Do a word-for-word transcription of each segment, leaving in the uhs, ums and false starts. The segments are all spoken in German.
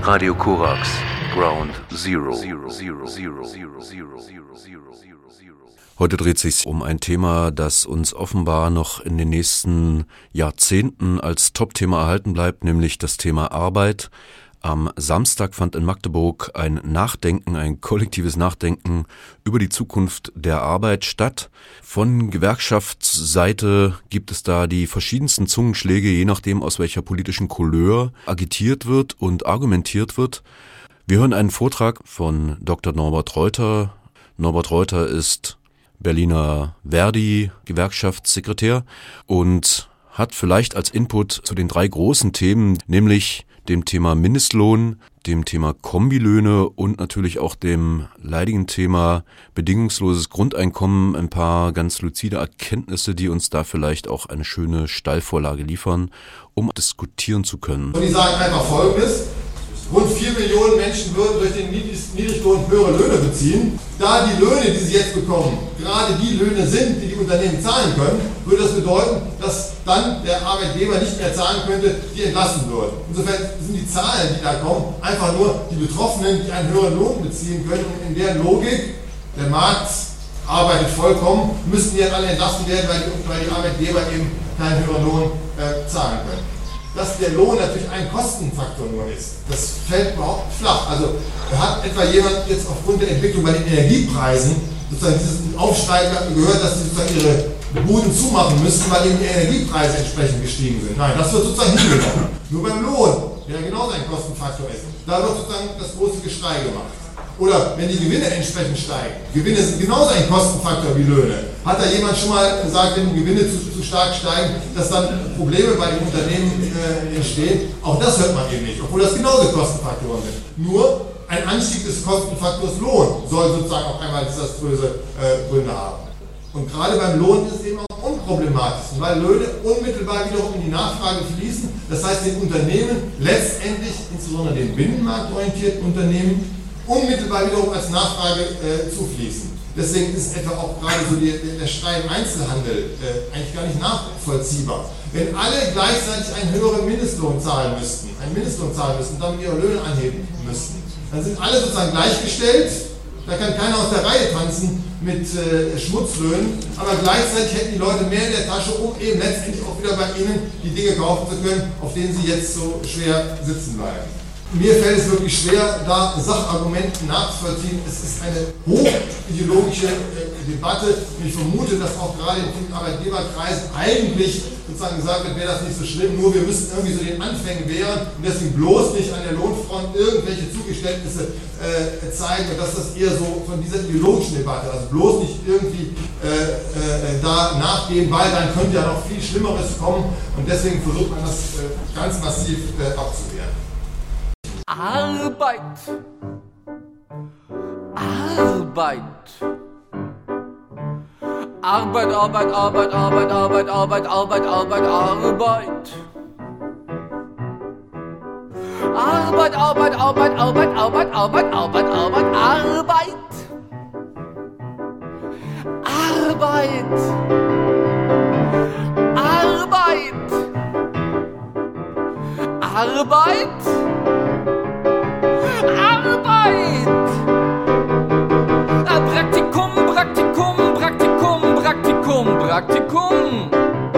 Radio Korax, Ground Zero. Heute dreht es sich um ein Thema, das uns offenbar noch in den nächsten Jahrzehnten als Top-Thema erhalten bleibt, nämlich das Thema Arbeit. Am Samstag fand in Magdeburg ein Nachdenken, ein kollektives Nachdenken über die Zukunft der Arbeit statt. Von Gewerkschaftsseite gibt es da die verschiedensten Zungenschläge, je nachdem aus welcher politischen Couleur agitiert wird und argumentiert wird. Wir hören einen Vortrag von Doktor Norbert Reuter. Norbert Reuter ist Berliner Verdi-Gewerkschaftssekretär und hat vielleicht als Input zu den drei großen Themen, nämlich dem Thema Mindestlohn, dem Thema Kombilöhne und natürlich auch dem leidigen Thema bedingungsloses Grundeinkommen ein paar ganz luzide Erkenntnisse, die uns da vielleicht auch eine schöne Steilvorlage liefern, um diskutieren zu können. Und die sagen einfach Folgendes: Rund vier Millionen Menschen würden durch den Niedriglohn höhere Löhne beziehen. Da die Löhne, die sie jetzt bekommen, gerade die Löhne sind, die die Unternehmen zahlen können, würde das bedeuten, dass dann der Arbeitgeber nicht mehr zahlen könnte, die entlassen würden. Insofern sind die Zahlen, die da kommen, einfach nur die Betroffenen, die einen höheren Lohn beziehen können. Und in der Logik, der Markt arbeitet vollkommen, müssten die dann alle entlassen werden, weil die, weil die Arbeitgeber eben keinen höheren Lohn äh, zahlen können. Dass der Lohn natürlich ein Kostenfaktor nur ist, das fällt überhaupt flach. Also hat etwa jemand jetzt aufgrund der Entwicklung bei den Energiepreisen sozusagen diesen Aufschrei gehört, dass sie sozusagen ihre Buden zumachen müssten, weil eben die Energiepreise entsprechend gestiegen sind? Nein, das wird sozusagen hingenommen. Nur beim Lohn, der genauso ein Kostenfaktor ist, da wird sozusagen das große Geschrei gemacht. Oder wenn die Gewinne entsprechend steigen. Gewinne sind genauso ein Kostenfaktor wie Löhne. Hat da jemand schon mal gesagt, wenn die Gewinne zu, zu stark steigen, dass dann Probleme bei den Unternehmen äh, entstehen? Auch das hört man eben nicht, obwohl das genauso Kostenfaktoren sind. Nur ein Anstieg des Kostenfaktors Lohn soll sozusagen auch einmal desaströse äh, Gründe haben. Und gerade beim Lohn ist es eben auch unproblematisch, weil Löhne unmittelbar wiederum in die Nachfrage fließen. Das heißt, den Unternehmen letztendlich, insbesondere den binnenmarktorientierten Unternehmen, unmittelbar wiederum als Nachfrage äh, zufließen. Deswegen ist etwa auch gerade so die, der Schrei im Einzelhandel äh, eigentlich gar nicht nachvollziehbar. Wenn alle gleichzeitig einen höheren Mindestlohn zahlen müssten, einen Mindestlohn zahlen müssten und damit ihre Löhne anheben müssten, dann sind alle sozusagen gleichgestellt. Da kann keiner aus der Reihe tanzen mit äh, Schmutzlöhnen, aber gleichzeitig hätten die Leute mehr in der Tasche, um eben letztendlich auch wieder bei ihnen die Dinge kaufen zu können, auf denen sie jetzt so schwer sitzen bleiben. Mir fällt es wirklich schwer, da Sachargumenten nachzuvollziehen. Es ist eine hochideologische äh, Debatte und ich vermute, dass auch gerade in vielen Arbeitgeberkreisen eigentlich sozusagen gesagt wird, wäre das nicht so schlimm, nur wir müssen irgendwie so den Anfängen wehren und deswegen bloß nicht an der Lohnfront irgendwelche Zugeständnisse äh, zeigen und dass das eher so von dieser ideologischen Debatte, also bloß nicht irgendwie äh, äh, da nachgehen, weil dann könnte ja noch viel Schlimmeres kommen und deswegen versucht man das äh, ganz massiv äh, abzuwehren. Arbeit. Arbeit. Arbeit, Arbeit, Arbeit, Arbeit, Arbeit, Arbeit, Arbeit, Arbeit, Arbeit. Arbeit, Arbeit, Arbeit, Arbeit, Arbeit, Arbeit, Arbeit, Arbeit, Arbeit. Arbeit. Arbeit. Arbeit. Arbeit! Praktikum, Praktikum, Praktikum, Praktikum, Praktikum.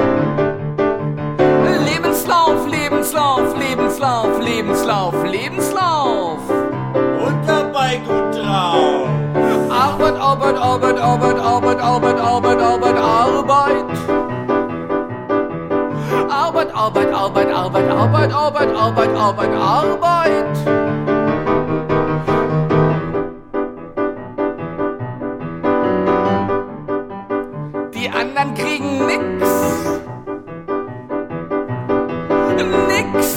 Lebenslauf, Lebenslauf, Lebenslauf, Lebenslauf, Lebenslauf. Und dabei gut drauf. Arbeit, Arbeit, Arbeit, Arbeit, Arbeit, Arbeit, Arbeit, Arbeit, Arbeit. Arbeit, Arbeit, Arbeit, Arbeit, Arbeit, Arbeit, Arbeit, Arbeit, Arbeit. Die anderen kriegen nix. Nix.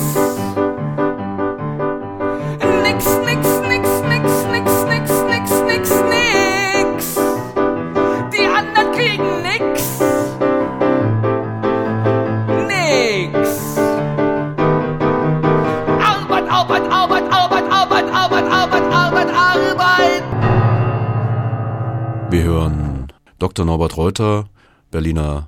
Nix, nix, nix, nix, nix, nix, nix, nix, nix. Die anderen kriegen nix. Nix. Arbeit, Arbeit, Arbeit, Arbeit, Arbeit, Arbeit, Arbeit, Arbeit, Arbeit. Wir hören Doktor Norbert Reuter, Berliner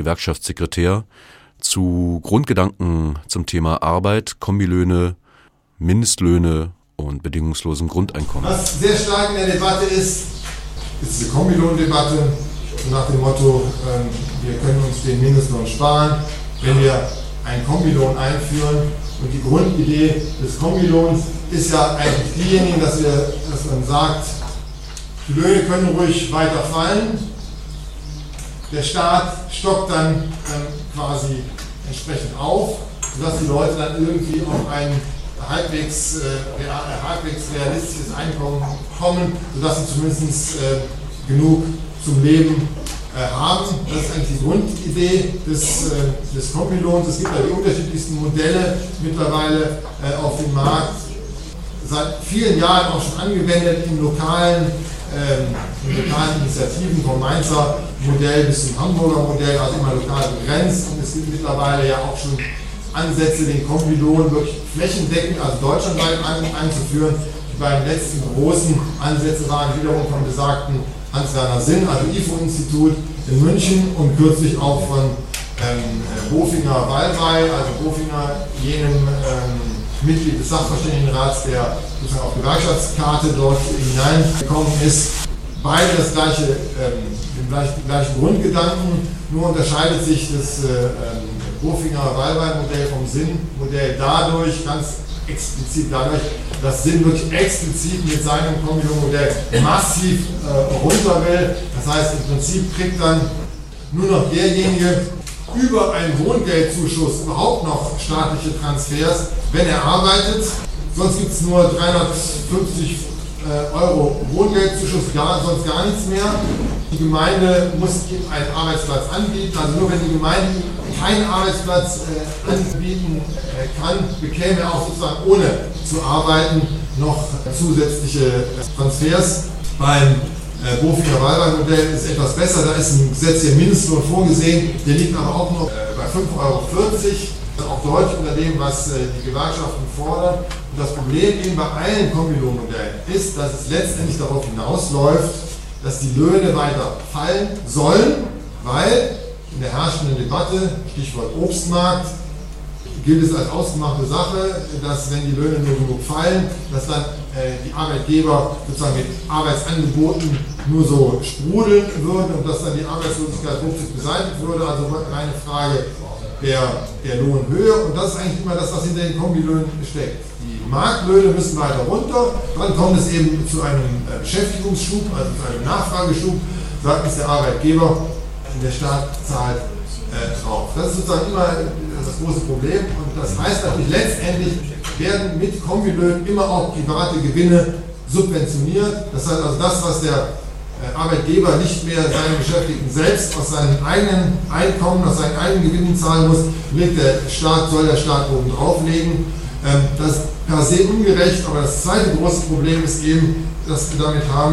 Verdi-Gewerkschaftssekretär, zu Grundgedanken zum Thema Arbeit, Kombilöhne, Mindestlöhne und bedingungslosem Grundeinkommen. Was sehr stark in der Debatte ist, ist diese Kombilohndebatte nach dem Motto, ähm, wir können uns den Mindestlohn sparen, wenn wir einen Kombilohn einführen. Und die Grundidee des Kombilohns ist ja eigentlich diejenige, dass, wir, dass man sagt, die Löhne können ruhig weiter fallen. Der Staat stockt dann ähm, quasi entsprechend auf, sodass die Leute dann irgendwie auf ein halbwegs, äh, halbwegs realistisches Einkommen kommen, sodass sie zumindest äh, genug zum Leben äh, haben. Das ist eigentlich die Grundidee des, äh, des Kombilohns. Es gibt ja die unterschiedlichsten Modelle mittlerweile äh, auf dem Markt, seit vielen Jahren auch schon angewendet in lokalen, ähm, in lokalen Initiativen, vom Mainzer Modell bis zum Hamburger Modell, also immer lokal begrenzt. Und es gibt mittlerweile ja auch schon Ansätze, den Kombilohn wirklich flächendeckend, also deutschlandweit ein, einzuführen. Die beiden letzten großen Ansätze waren wiederum vom besagten Hans-Werner Sinn, also I F O-Institut in München, und kürzlich auch von ähm, Bofinger Wallweil, also Bofinger, jenem ähm, Mitglied des Sachverständigenrats, der sozusagen auf Gewerkschaftskarte dort hineingekommen ist. Beide das gleiche, ähm, den gleichen, gleichen Grundgedanken, nur unterscheidet sich das äh, ähm, Bofinger Wallweil-Modell vom Sinn-Modell dadurch, ganz explizit dadurch, dass Sinn wirklich explizit mit seinem Kombilohn-Modell massiv äh, runter will. Das heißt, im Prinzip kriegt dann nur noch derjenige über einen Wohngeldzuschuss überhaupt noch staatliche Transfers, wenn er arbeitet. Sonst gibt es nur dreihundertfünfzig äh, Euro Wohngeldzuschuss, gar, sonst gar nichts mehr. Die Gemeinde muss ihm einen Arbeitsplatz anbieten. Also nur wenn die Gemeinde keinen Arbeitsplatz äh, anbieten äh, kann, bekäme er auch sozusagen ohne zu arbeiten noch äh, zusätzliche Transfers. Beim äh, Bofinger Wallweil-Modell ist etwas besser. Da ist ein Gesetz hier Mindestlohn vorgesehen. Der liegt aber auch noch äh, bei fünf Euro vierzig. Auch deutlich unter dem, was äh, die Gewerkschaften fordern. Und das Problem eben bei allen Kombilohnmodellen ist, dass es letztendlich darauf hinausläuft, dass die Löhne weiter fallen sollen, weil in der herrschenden Debatte, Stichwort Obstmarkt, gilt es als ausgemachte Sache, dass wenn die Löhne nur genug fallen, dass dann äh, die Arbeitgeber sozusagen mit Arbeitsangeboten nur so sprudeln würden und dass dann die Arbeitslosigkeit ruckzuck beseitigt würde. Also eine Frage der, der Lohnhöhe, und das ist eigentlich immer das, was hinter den Kombilöhnen steckt. Die Marktlöhne müssen weiter runter, dann kommt es eben zu einem Beschäftigungsschub, also zu einem Nachfrageschub, sagt es der Arbeitgeber, der Staat zahlt äh, drauf. Das ist sozusagen immer das große Problem, und das heißt natürlich, letztendlich werden mit Kombilöhnen immer auch private Gewinne subventioniert. Das heißt also, das, was der Arbeitgeber nicht mehr seinen Beschäftigten selbst aus seinem eigenen Einkommen, aus seinen eigenen Gewinnen zahlen muss, legt der Staat, soll der Staat oben drauflegen. Das ist per se ungerecht, aber das zweite große Problem ist eben, dass wir damit haben,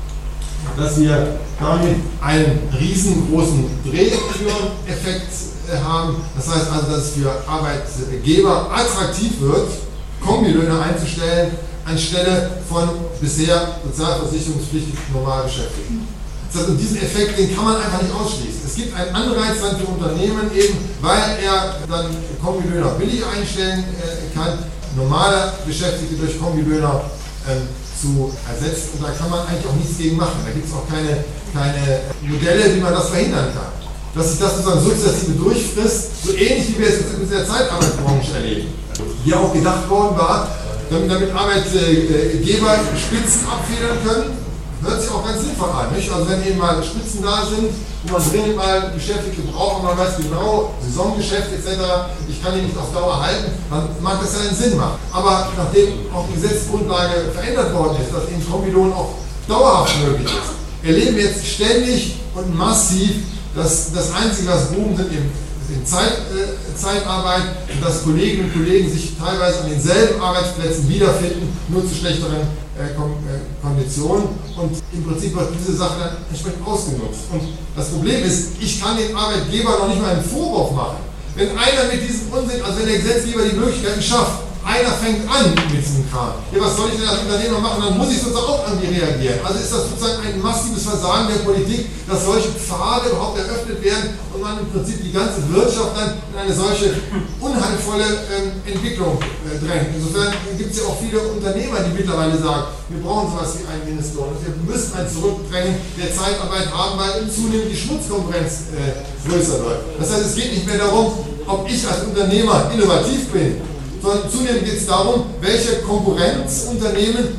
dass wir damit einen riesengroßen Drehtüreneffekt haben. Das heißt also, dass es für Arbeitgeber attraktiv wird, Kombilöhne einzustellen, anstelle von bisher sozialversicherungspflichtigen Normalbeschäftigten. Das heißt, und diesen Effekt, den kann man einfach nicht ausschließen. Es gibt einen Anreiz dann für Unternehmen eben, weil er dann Kombilöhner billig einstellen äh, kann, normale Beschäftigte durch Kombilöhner ähm, zu ersetzen. Und da kann man eigentlich auch nichts gegen machen. Da gibt es auch keine, keine Modelle, wie man das verhindern kann. Dass sich das sozusagen sukzessive durchfrisst, so ähnlich wie wir es in der Zeitarbeitsbranche erleben, die auch gedacht worden war, damit, damit Arbeitgeber Spitzen abfedern können, hört sich auch ganz sinnvoll an. Nicht? Also wenn eben mal Spitzen da sind, wo man dringend mal Beschäftigte braucht und man weiß genau, Saisongeschäft et cetera, ich kann die nicht auf Dauer halten, dann mag das ja einen Sinn machen. Aber nachdem auch die Gesetzesgrundlage verändert worden ist, dass eben Kombilohn auch dauerhaft möglich ist, erleben wir jetzt ständig und massiv, dass das Einzige, was Boom sind, eben in Zeit, äh, Zeitarbeit, und dass Kolleginnen und Kollegen sich teilweise an denselben Arbeitsplätzen wiederfinden, nur zu schlechteren äh, Kon äh, Konditionen, und im Prinzip wird diese Sache dann entsprechend ausgenutzt. Und das Problem ist, ich kann dem Arbeitgeber noch nicht mal einen Vorwurf machen. Wenn einer mit diesem Unsinn, also wenn der Gesetzgeber die Möglichkeiten schafft, einer fängt an mit diesem Kram. Ja, was soll ich denn als Unternehmer machen? Dann muss ich sozusagen auch an die reagieren. Also ist das sozusagen ein massives Versagen der Politik, dass solche Pfade überhaupt eröffnet werden und man im Prinzip die ganze Wirtschaft dann in eine solche unheilvolle ähm, Entwicklung äh, drängt. Insofern gibt es ja auch viele Unternehmer, die mittlerweile sagen, wir brauchen sowas wie einen Mindestlohn. Wir müssen ein Zurückdrängen der Zeitarbeit haben, weil zunehmend die Schmutzkonkurrenz äh, größer wird. Das heißt, es geht nicht mehr darum, ob ich als Unternehmer innovativ bin, sondern zunehmend geht es darum, welche Konkurrenzunternehmen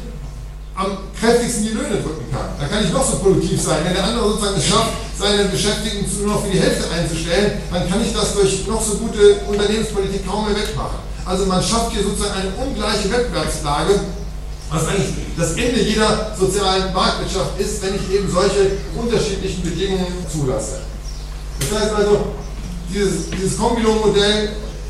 am kräftigsten die Löhne drücken kann. Da kann ich noch so produktiv sein. Wenn der andere sozusagen es schafft, seine Beschäftigten nur noch für die Hälfte einzustellen, dann kann ich das durch noch so gute Unternehmenspolitik kaum mehr wegmachen. Also man schafft hier sozusagen eine ungleiche Wettbewerbslage, was eigentlich das Ende jeder sozialen Marktwirtschaft ist, wenn ich eben solche unterschiedlichen Bedingungen zulasse. Das heißt also, dieses, dieses Kombilohn-Modell,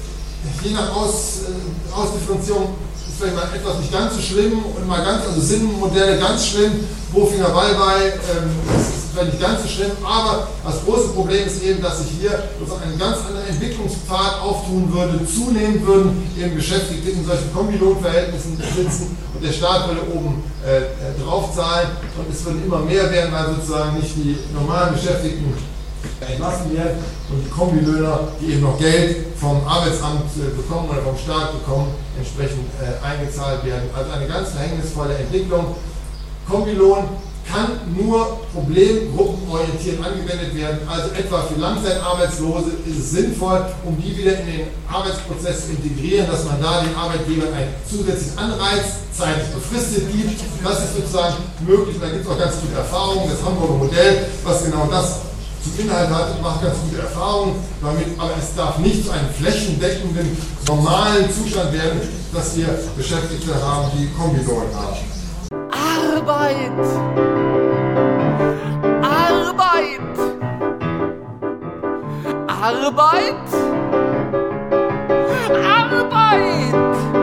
je nach Aus, äh, Ausdifferenzierung, ist vielleicht mal etwas nicht ganz so schlimm und mal ganz, also Sinnmodelle ganz schlimm, Bofinger Wallbei, ähm, das ist vielleicht nicht ganz so schlimm, aber das große Problem ist eben, dass sich hier sozusagen ein ganz anderer Entwicklungspfad auftun würde, zunehmend würden eben Beschäftigte in solchen Kombilohnverhältnissen sitzen und der Staat würde oben äh, draufzahlen und es würden immer mehr werden, weil sozusagen nicht die normalen Beschäftigten entlassen werden und die Kombilöhner, die eben noch Geld vom Arbeitsamt äh, bekommen oder vom Staat bekommen, entsprechend äh, eingezahlt werden. Also eine ganz verhängnisvolle Entwicklung. Kombilohn kann nur problemgruppenorientiert angewendet werden, also etwa für Langzeitarbeitslose ist es sinnvoll, um die wieder in den Arbeitsprozess zu integrieren, dass man da den Arbeitgebern einen zusätzlichen Anreiz zeitlich befristet gibt. Das ist sozusagen möglich, da gibt es auch ganz gute Erfahrungen, das Hamburger Modell, was genau das zum Inhalt hat, macht ganz gute Erfahrungen damit, aber es darf nicht zu einem flächendeckenden, normalen Zustand werden, dass wir Beschäftigte haben, die Kombilohn haben. Arbeit! Arbeit! Arbeit! Arbeit!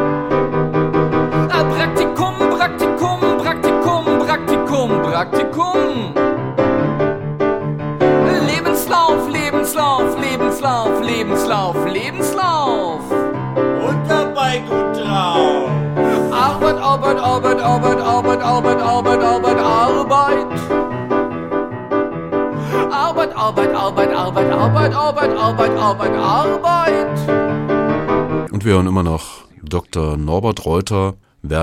Äh, Praktikum, Praktikum, Praktikum, Praktikum, Praktikum! Lebenslauf, Lebenslauf, Lebenslauf, Lebenslauf, Lebenslauf! Und dabei gut drauf! Arbeit, Arbeit, Arbeit, Arbeit, Arbeit, Arbeit, Arbeit, Arbeit, Arbeit. Arbeit, Arbeit, Arbeit, Arbeit, Arbeit, Arbeit, Arbeit, Arbeit, Arbeit. Und wir hören immer noch Doktor Norbert Reuter,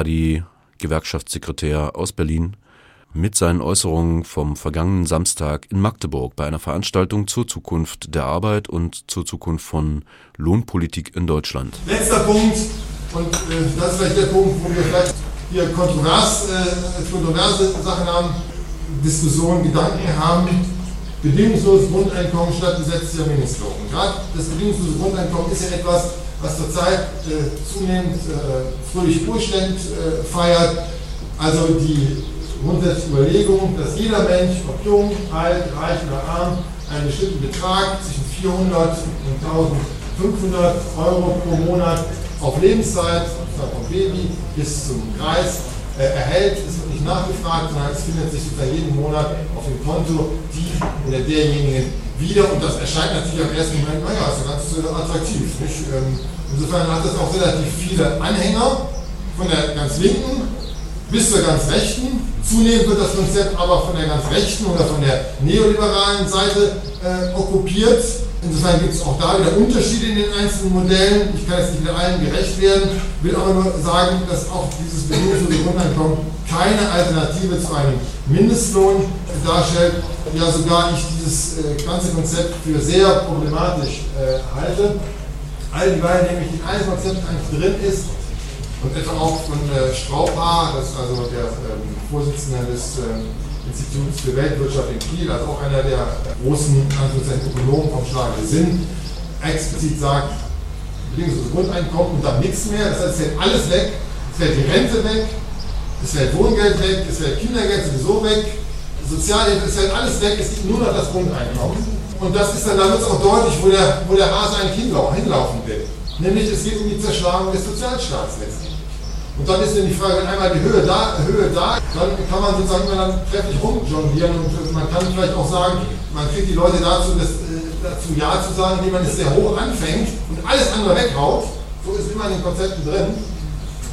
Verdi-Gewerkschaftssekretär aus Berlin, mit seinen Äußerungen vom vergangenen Samstag in Magdeburg bei einer Veranstaltung zur Zukunft der Arbeit und zur Zukunft von Lohnpolitik in Deutschland. Letzter Punkt, und äh, das ist vielleicht der Punkt, wo wir vielleicht hier kontrovers, äh, kontroverse Sachen haben, Diskussionen, Gedanken haben. Bedingungsloses Grundeinkommen statt gesetzlicher Mindestlohn. Gerade das bedingungslose Grundeinkommen ist ja etwas, was zurzeit äh, zunehmend äh, fröhlich Wohlstand äh, feiert. Also die grundsätzliche Überlegung, dass jeder Mensch, ob jung, alt, reich oder arm, einen bestimmten Betrag zwischen vierhundert und eintausendfünfhundert Euro pro Monat auf Lebenszeit, vom Baby bis zum Kreis, äh, erhält. Es wird nicht nachgefragt, sondern es findet sich sogar jeden Monat auf dem Konto die oder derjenigen wieder. Und das erscheint natürlich am ersten Moment, naja, ist ja ganz attraktiv. Nicht? Insofern hat das auch relativ viele Anhänger, von der ganz linken bis zur ganz rechten. Zunehmend wird das Konzept aber von der ganz rechten oder von der neoliberalen Seite äh, okkupiert. Insofern gibt es auch da wieder Unterschiede in den einzelnen Modellen. Ich kann jetzt nicht mit allen gerecht werden, will aber nur sagen, dass auch dieses bedingungslose Grundeinkommen keine Alternative zu einem Mindestlohn darstellt. Ja, sogar ich dieses äh, ganze Konzept für sehr problematisch äh, halte. All dieweil nämlich in einem Konzept eigentlich drin ist und etwa auch von äh, Straubhaar, das ist also der ähm, Vorsitzende des ähm, Instituts für Weltwirtschaft in Kiel, also auch einer der großen Ökonomen vom Schlage Sinn, explizit sagt, bedingungsloses Grundeinkommen und dann nichts mehr. Das heißt, es fällt alles weg, es fällt die Rente weg, es fällt Wohngeld weg, es fällt Kindergeld sowieso weg, Sozialhilfe, es fällt alles weg, es gibt nur noch das Grundeinkommen. Und das ist dann, da wird es auch deutlich, wo der, wo der Hase eigentlich hinlaufen will. Nämlich, es geht um die Zerschlagung des Sozialstaats letztendlich. Und dann ist dann die Frage, wenn einmal die Höhe da, Höhe da, dann kann man sozusagen immer dann trefflich rumjonglieren und man kann vielleicht auch sagen, man kriegt die Leute dazu, das, äh, dazu Ja zu sagen, indem man es sehr hoch anfängt und alles andere weghaut. So ist immer in den Konzepten drin.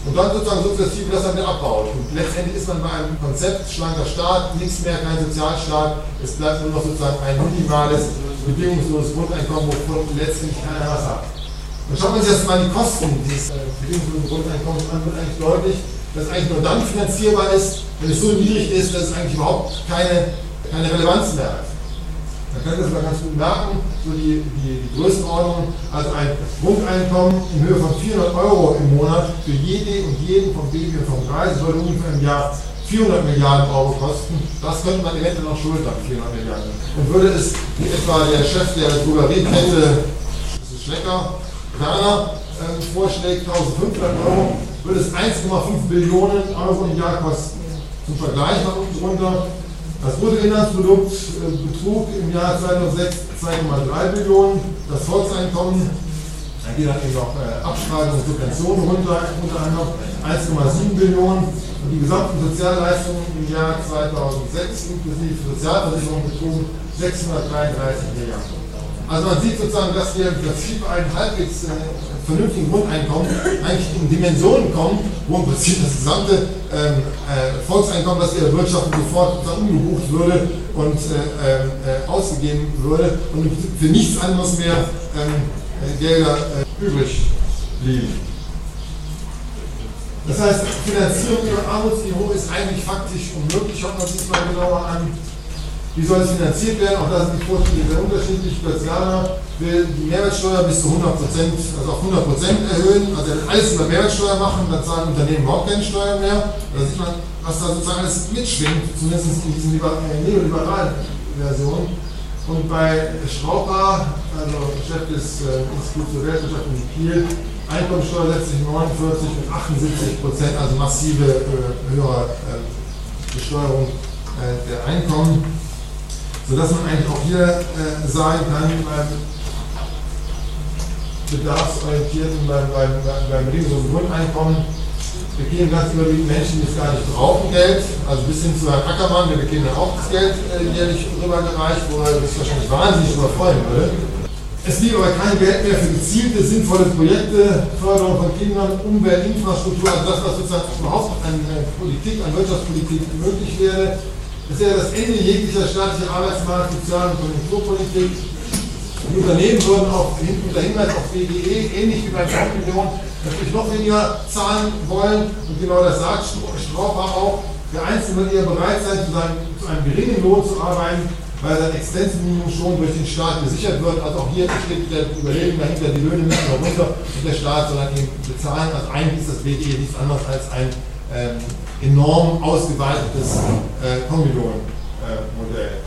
und dann sozusagen sukzessive das dann wieder abbaut. Und letztendlich ist man bei einem Konzept schlanker Staat, nichts mehr, kein Sozialstaat, es bleibt nur noch sozusagen ein minimales, bedingungsloses Grundeinkommen, wovon letztendlich keiner was hat. Und schaut man sich jetzt mal die Kosten dieses äh, bedingungslosen Grundeinkommens an, wird eigentlich deutlich, dass es eigentlich nur dann finanzierbar ist, wenn es so niedrig ist, dass es eigentlich überhaupt keine, keine Relevanz mehr hat. Man kann das mal ganz gut merken, so die, die, die Größenordnung, also ein Grundeinkommen in Höhe von vierhundert Euro im Monat für jede und jeden vom Baby und vom Kreis würde ungefähr im Jahr vierhundert Milliarden Euro kosten. Das könnte man eventuell noch schultern, vierhundert Milliarden. Und würde es, wie etwa der Chef der Drogeriekette, das ist Schlecker, Werner, äh, vorschlägt, eintausendfünfhundert Euro, würde es eins Komma fünf Billionen Euro im Jahr kosten. Zum Vergleich mal unten drunter. Das Bruttoinlandsprodukt äh, betrug im Jahr zweitausendsechs zwei Komma drei Billionen, das Volkseinkommen, da geht dann eben noch äh, Abschreibungen und Subventionen runter, unter anderem eins Komma sieben Billionen und die gesamten Sozialleistungen im Jahr zweitausendsechs inklusive Sozialversicherung betrugen sechshundertdreiunddreißig Milliarden. Also man sieht sozusagen, dass wir im Prinzip ein halbwegs äh, vernünftigen Grundeinkommen eigentlich in Dimensionen kommen, wo im Prinzip das gesamte ähm, äh, Volkseinkommen, das wir erwirtschaften, sofort umgebucht würde und äh, äh, ausgegeben würde und im Prinzip für nichts anderes mehr ähm, äh, Gelder äh, übrig blieben. Das heißt, Finanzierung über Armutsniveau ist eigentlich faktisch unmöglich. Schaut man sich mal genauer an. Wie soll es finanziert werden? Auch da sind die Vorschläge sehr unterschiedlich. Plötzlianer will die Mehrwertsteuer bis zu hundert Prozent, also auf hundert Prozent erhöhen. Also er will alles über Mehrwertsteuer machen, dann zahlen Unternehmen überhaupt keine Steuern mehr. Da sieht man, was da sozusagen alles mitschwingt, zumindest in diesen neoliberalen Versionen. Und bei Schrauber, also Chef des äh, Instituts für Weltwirtschaft in Kiel, Einkommensteuer setzt sich neunundvierzig und achtundsiebzig Prozent, also massive äh, höhere äh, Besteuerung äh, der Einkommen. Sodass man eigentlich auch hier äh, sagen kann, beim bedarfsorientierten, beim, beim, beim bedingungslosen Grundeinkommen bekämen ganz überwiegend Menschen, die es gar nicht brauchen, Geld, also bis hin zu Herrn Ackermann, der bekäme dann auch das Geld äh, jährlich rübergereicht, wo er sich wahrscheinlich wahnsinnig überfreuen würde. Es blieb aber kein Geld mehr für gezielte, sinnvolle Projekte, Förderung von Kindern, Umwelt, Infrastruktur, also das, was sozusagen überhaupt an äh, Politik, an Wirtschaftspolitik möglich wäre. Das wäre das Ende jeglicher staatlicher Arbeitsmarkt-, Sozial- und Konjunkturpolitik. Die Unternehmen würden auch unter Hinweis auf B G E, ähnlich wie bei der Million, natürlich noch weniger zahlen wollen. Und genau das sagt Straucher auch. Der Einzelne wird eher bereit sein, zu, seinem, zu einem geringen Lohn zu arbeiten, weil sein Existenzminimum schon durch den Staat gesichert wird. Also auch hier steht der Überlegung dahinter, die Löhne müssen noch runter und der Staat soll dann eben bezahlen. Also eigentlich ist das B G E nichts anderes als ein ähm, enorm ausgeweitetes äh, Kombilohn-Modell.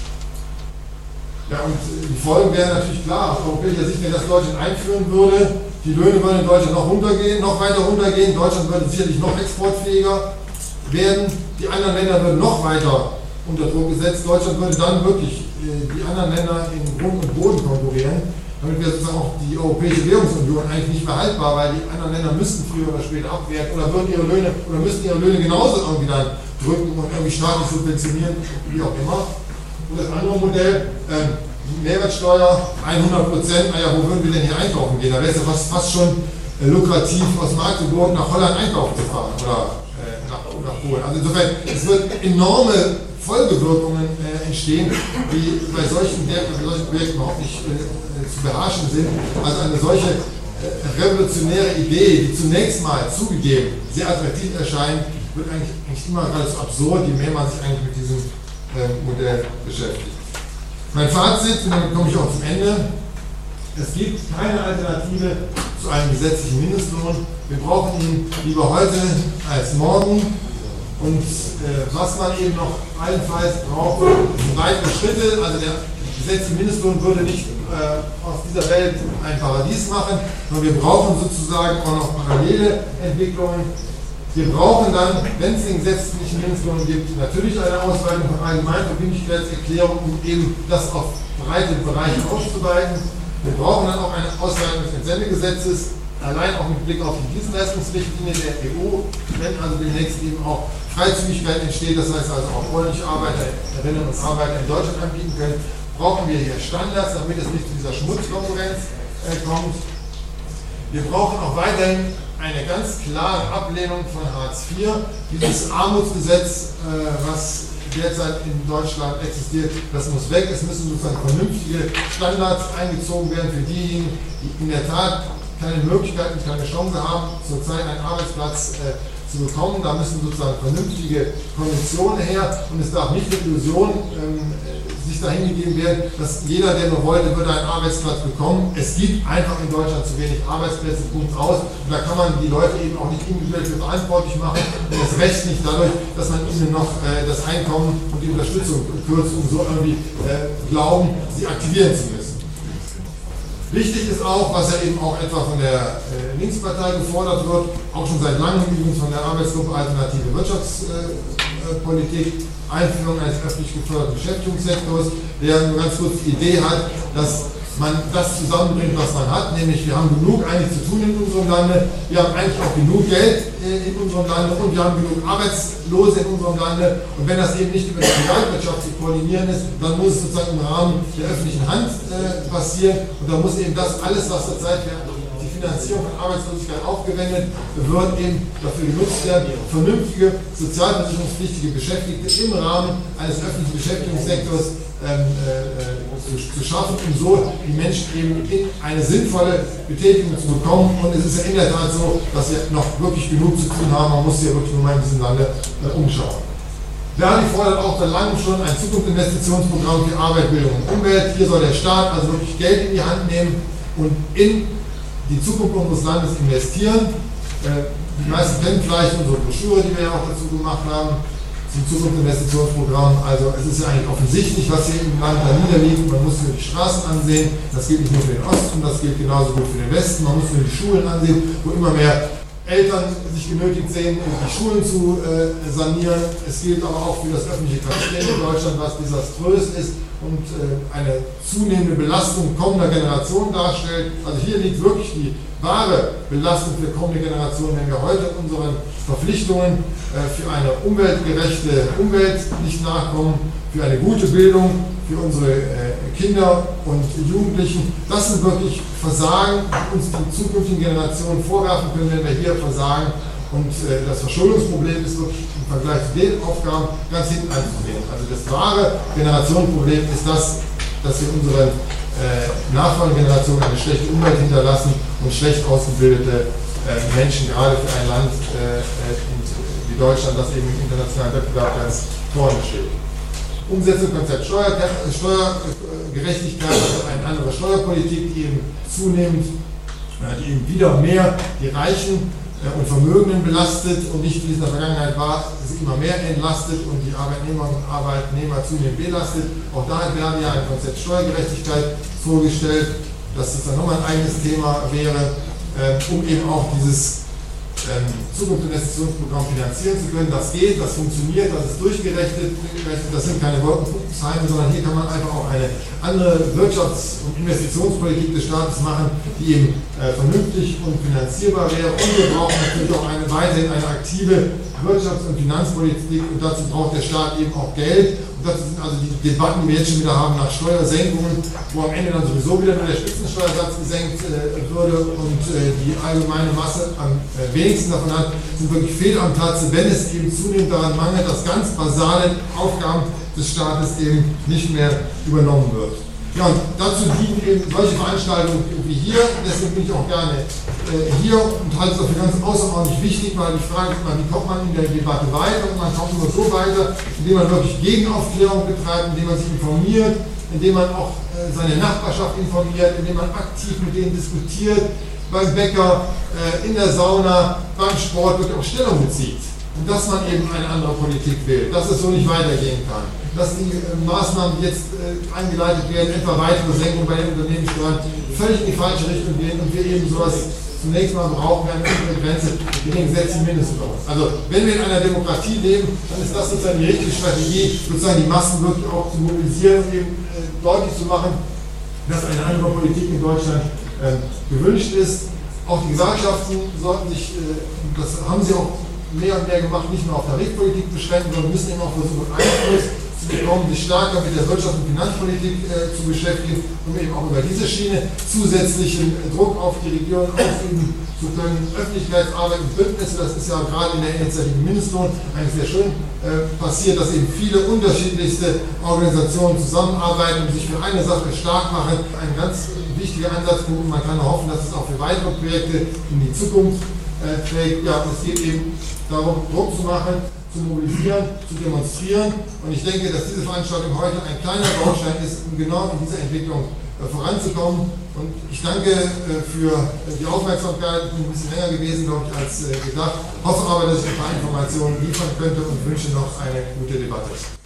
Äh, ja, und die Folgen wären natürlich klar, aus europäischer Sicht, wenn das Deutschland einführen würde, die Löhne würden in Deutschland noch runtergehen, noch weiter runtergehen, Deutschland würde sicherlich noch exportfähiger werden, die anderen Länder würden noch weiter unter Druck gesetzt, Deutschland würde dann wirklich äh, die anderen Länder in Grund und Boden konkurrieren. Damit wäre sozusagen auch die Europäische Währungsunion eigentlich nicht mehr haltbar, weil die anderen Länder müssten früher oder später abwerten oder würden ihre Löhne oder müssten ihre Löhne genauso irgendwie dann drücken und irgendwie staatlich subventionieren, wie auch immer. Und das andere Modell, ähm, Mehrwertsteuer, hundert Prozent, naja, wo würden wir denn hier einkaufen gehen? Da wäre es ja fast, fast schon äh, lukrativ, aus Magdeburg nach Holland einkaufen zu fahren oder äh, nach, nach Polen. Also insofern, es wird enorme Folgewirkungen äh, entstehen, die bei solchen, bei solchen Projekten überhaupt nicht äh, zu beherrschen sind. Also eine solche äh, revolutionäre Idee, die zunächst mal zugegeben sehr attraktiv erscheint, wird eigentlich, eigentlich immer geradezu absurd, je mehr man sich eigentlich mit diesem äh, Modell beschäftigt. Mein Fazit, und damit komme ich auch zum Ende: Es gibt keine Alternative zu einem gesetzlichen Mindestlohn. Wir brauchen ihn lieber heute als morgen. Und äh, was man eben noch allenfalls braucht, sind weitere Schritte. Also der gesetzliche Mindestlohn würde nicht äh, aus dieser Welt ein Paradies machen, sondern wir brauchen sozusagen auch noch parallele Entwicklungen. Wir brauchen dann, wenn es den gesetzlichen Mindestlohn gibt, natürlich eine Ausweitung von Allgemeinverbindlichkeitserklärung, um eben das auf breite Bereiche auszuweiten. Wir brauchen dann auch eine Ausweitung des Entsendegesetzes, allein auch mit Blick auf die Dienstleistungsrichtlinie der E U, wenn also demnächst eben auch Freizügigkeit entsteht, das heißt also auch polnische Arbeiterinnen und Arbeiter in Deutschland anbieten können, brauchen wir hier Standards, damit es nicht zu dieser Schmutzkonkurrenz äh, kommt. Wir brauchen auch weiterhin eine ganz klare Ablehnung von Hartz vier. Dieses Armutsgesetz, äh, was derzeit in Deutschland existiert, das muss weg. Es müssen sozusagen vernünftige Standards eingezogen werden für diejenigen, die in der Tat keine Möglichkeiten, keine Chance haben, zurzeit einen Arbeitsplatz äh, zu bekommen. Da müssen sozusagen vernünftige Konditionen her und es darf nicht die Illusion ähm, sich dahin gegeben werden, dass jeder, der nur wollte, würde einen Arbeitsplatz bekommen. Es gibt einfach in Deutschland zu wenig Arbeitsplätze, Punkt aus. Und da kann man die Leute eben auch nicht individuell für verantwortlich machen. Und das Recht nicht dadurch, dass man ihnen noch äh, das Einkommen und die Unterstützung kürzt und so irgendwie äh, glauben, sie aktivieren zu müssen. Wichtig ist auch, was ja eben auch etwa von der äh, Linkspartei gefordert wird, auch schon seit langem übrigens von der Arbeitsgruppe Alternative Wirtschaftspolitik, äh, Einführung eines öffentlich geförderten Beschäftigungssektors, der nur ganz kurz die Idee hat, dass man das zusammenbringt, was man hat, nämlich wir haben genug eigentlich zu tun in unserem Lande, wir haben eigentlich auch genug Geld in unserem Lande und wir haben genug Arbeitslose in unserem Lande und wenn das eben nicht über die Privatwirtschaft zu koordinieren ist, dann muss es sozusagen im Rahmen der öffentlichen Hand äh, passieren und da muss eben das alles, was zurzeit für die Finanzierung von Arbeitslosigkeit aufgewendet wird, eben dafür genutzt werden, vernünftige sozialversicherungspflichtige Beschäftigte im Rahmen eines öffentlichen Beschäftigungssektors ähm, äh, zu, zu schaffen, um so die Menschen eben in eine sinnvolle Betätigung zu bekommen. Und es ist ja in der Tat so, dass wir noch wirklich genug zu tun haben. Man muss sich ja wirklich nur mal in diesem Lande äh, umschauen. Verdi fordert auch seit langem schon ein Zukunftsinvestitionsprogramm für Arbeit, Bildung und Umwelt. Hier soll der Staat also wirklich Geld in die Hand nehmen und in die Zukunft unseres Landes investieren. Äh, die meisten kennen vielleicht unsere Broschüre, die wir ja auch dazu gemacht haben, zum Zukunftsinvestitionsprogramm. Also es ist ja eigentlich offensichtlich, was hier im Land da niederliegt. Man muss nur die Straßen ansehen, das gilt nicht nur für den Osten, das gilt genauso gut für den Westen. Man muss nur die Schulen ansehen, wo immer mehr Eltern sich genötigt sehen, die Schulen zu äh, sanieren. Es gilt aber auch für das öffentliche Quartier in Deutschland, was desaströs ist und äh, eine zunehmende Belastung kommender Generationen darstellt. Also hier liegt wirklich die wahre Belastung für kommende Generationen, wenn wir heute unseren Verpflichtungen äh, für eine umweltgerechte Umwelt nicht nachkommen, für eine gute Bildung, für unsere äh, Kinder und Jugendlichen. Das sind wirklich Versagen, die uns die zukünftigen Generationen vorwerfen können, wenn wir hier versagen. Und äh, das Verschuldungsproblem ist wirklich im Vergleich zu den Aufgaben ganz hinten anzusehen. Also das wahre Generationenproblem ist das, dass wir unseren äh, nachfolgenden Generationen eine schlechte Umwelt hinterlassen und schlecht ausgebildete äh, Menschen, gerade für ein Land äh, wie Deutschland, das eben im internationalen Wettbewerb ganz vorne steht. Umsetzung Konzept Steuer, Steuergerechtigkeit, also eine andere Steuerpolitik, die eben zunehmend, die eben wieder mehr die Reichen und Vermögenden belastet und nicht wie es in der Vergangenheit war, es immer mehr entlastet und die Arbeitnehmer und Arbeitnehmer zunehmend belastet. Auch da werden ja ein Konzept Steuergerechtigkeit vorgestellt, dass das dann nochmal ein eigenes Thema wäre, um eben auch dieses Ähm, Zukunftsinvestitionsprogramm finanzieren zu können. Das geht, das funktioniert, das ist durchgerechnet, das sind keine Wolkenkuckucksheime, sondern hier kann man einfach auch eine andere Wirtschafts- und Investitionspolitik des Staates machen, die eben äh, vernünftig und finanzierbar wäre. Und wir brauchen natürlich auch eine, weiterhin eine aktive Wirtschafts- und Finanzpolitik und dazu braucht der Staat eben auch Geld. Und das sind also die Debatten, die wir jetzt schon wieder haben nach Steuersenkungen, wo am Ende dann sowieso wieder nur der Spitzensteuersatz gesenkt äh, würde und äh, die allgemeine Masse am äh, wenigsten davon hat, sind wirklich fehl am Platze, wenn es eben zunehmend daran mangelt, dass ganz basale Aufgaben des Staates eben nicht mehr übernommen wird. Ja, und dazu dienen eben solche Veranstaltungen wie hier, deswegen bin ich auch gerne äh, hier und halte es dafür ganz außerordentlich wichtig, weil die Frage ist immer, wie kommt man in der Debatte weiter, und man kommt nur so weiter, indem man wirklich Gegenaufklärung betreibt, indem man sich informiert, indem man auch äh, seine Nachbarschaft informiert, indem man aktiv mit denen diskutiert, beim Bäcker, äh, in der Sauna, beim Sport wirklich auch Stellung bezieht. Und dass man eben eine andere Politik will, dass es so nicht weitergehen kann. Dass die äh, Maßnahmen, die jetzt äh, eingeleitet werden, etwa weitere Senkungen bei den Unternehmenssteuern, völlig in die falsche Richtung gehen und wir eben sowas zunächst mal brauchen, eine untere Grenze, gegen gesetzlichen Mindestlohn. Also wenn wir in einer Demokratie leben, dann ist das sozusagen die richtige Strategie, sozusagen die Massen wirklich auch zu mobilisieren und eben äh, deutlich zu machen, dass eine andere Politik in Deutschland äh, gewünscht ist. Auch die Gewerkschaften sollten sich, äh, das haben sie auch mehr und mehr gemacht, nicht nur auf Tarifpolitik beschränken, sondern müssen eben auch versuchen, Einfluss zu zu bekommen, sich stärker mit der Wirtschafts- und Finanzpolitik äh, zu beschäftigen, um eben auch über diese Schiene zusätzlichen Druck auf die Regierung ausüben zu können. Öffentlichkeitsarbeit und Bündnisse, das ist ja gerade in der Initiative Mindestlohn eigentlich sehr schön äh, passiert, dass eben viele unterschiedlichste Organisationen zusammenarbeiten und sich für eine Sache stark machen. Ein ganz wichtiger Ansatzpunkt. Man kann hoffen, dass es auch für weitere Projekte in die Zukunft äh, trägt. Ja, es geht eben darum, Druck zu machen, zu mobilisieren, zu demonstrieren. Und ich denke, dass diese Veranstaltung heute ein kleiner Baustein ist, um genau in dieser Entwicklung äh, voranzukommen. Und ich danke äh, für die Aufmerksamkeit. Ein bisschen länger gewesen, glaube ich, als äh, gedacht. Hoffe aber, dass ich ein paar Informationen liefern könnte und wünsche noch eine gute Debatte.